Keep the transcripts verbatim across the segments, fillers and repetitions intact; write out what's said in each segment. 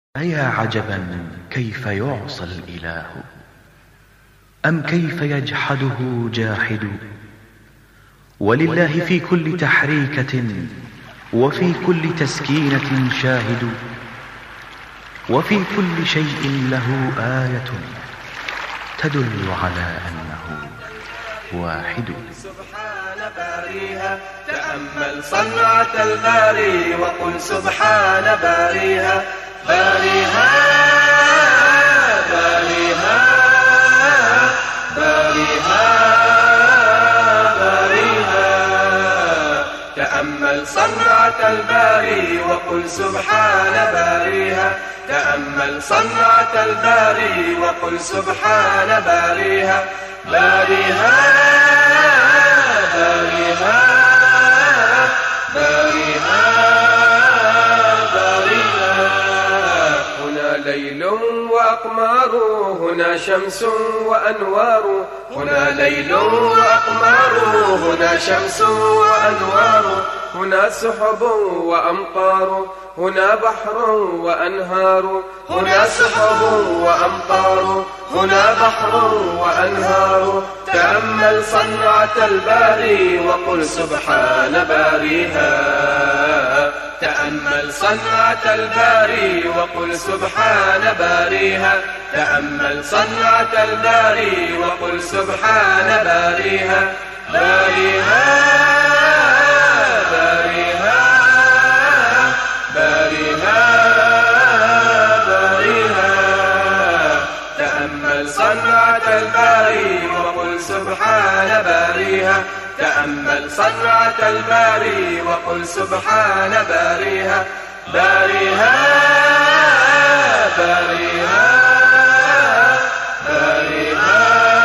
أيا عجبا كيف يعصى الإله أم كيف يجحده جاحد. ولله في كل تحريكة وفي كل تسكينة شاهد، وفي كل شيء له آية تدل على أنه واحد. سبحان باريها تأمل صنعة الباري وقل سبحان باريها باريها باريها باريها باريها. تأمل صنعة الباري وقل سبحان باريها تأمل صنعة الباري وقل سبحان باريها باريها باريها باريها باريها. هنا ليل وأقمار هنا شمس وأنوار هنا ليل وأقمار هنا شمس وأنوار هنا سحب وأمطار هنا بحر وأنهار هنا سحب وأمطار هنا بحر وأنهار. تأمل صنعة الباري وقل سبحان باريها تأمل صنعة الباري وقل سبحان باريها تأمل صنعة الباري وقل سبحان باريها باريها باريها باريها باريها. تأمل صنعة الباري وقل سبحان باريها تأمل صنعة الباري وقل سبحان باريها باريها باريها باريها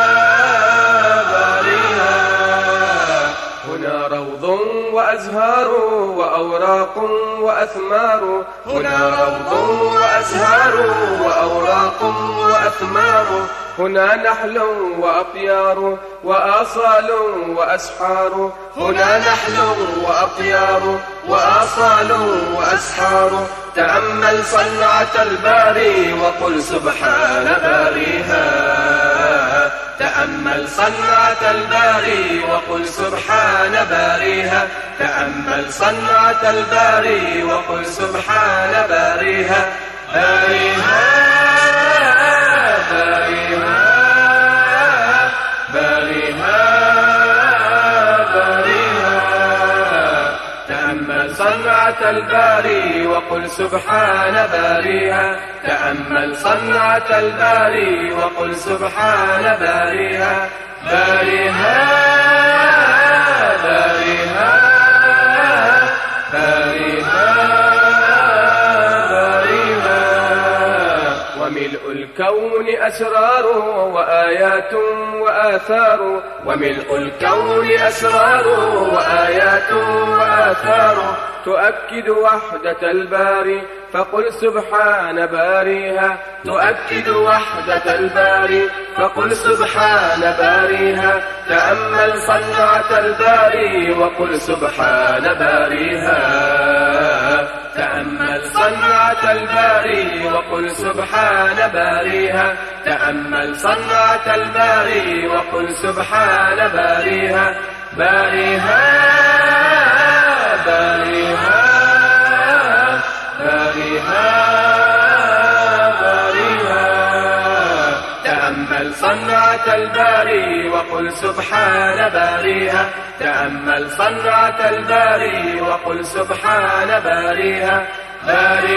باريها. هنا روض وأزهار وأوراق وأثمار هنا روض وأزهار وأوراق وأثمار هنا نحل وأطيار وآصال وأسحار هنا نحل وأطيار وآصال وأسحار. تأمل صنعة الباري وقل سبحان باريها تأمل صنعة الباري وقل سبحان باريها تأمل صنعة الباري وقل سبحان باريها باريها باريها باريها باريها. تأمل صنعة الباري وقل سبحان باريها تأمل صنعة الباري وقل سبحان باريها باريها باريها باريها باريها. وملء الكون أسرار وآيات وآثار وملء الكون أسرار وآيات وآثار تؤكد وحدة الباري فقل سبحان باريها تؤكد وحدة الباري فقل سبحان باريها تأمل صنعة الباري وقل سبحان باريها تأمل صنعة الباري وقل سبحان باريها تأمل صنعة الباري وقل سبحان باريها باريها باريها باريها باريها. تأمل صنعة الباري وقل سبحان باريها تأمل صنعة الباري وقل سبحان باريها باريها